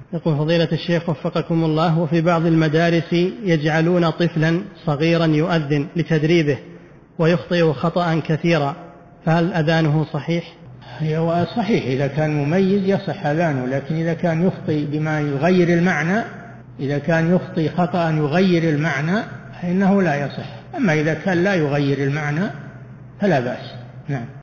يقول فضيلة الشيخ وفقكم الله، وفي بعض المدارس يجعلون طفلا صغيرا يؤذن لتدريبه ويخطئ خطأ كثيرا، فهل أذانه صحيح؟ هو صحيح إذا كان مميز يصح أذانه، لكن إذا كان يخطئ بما يغير المعنى، إذا كان يخطئ خطأ يغير المعنى فإنه لا يصح. أما إذا كان لا يغير المعنى فلا بأس. نعم.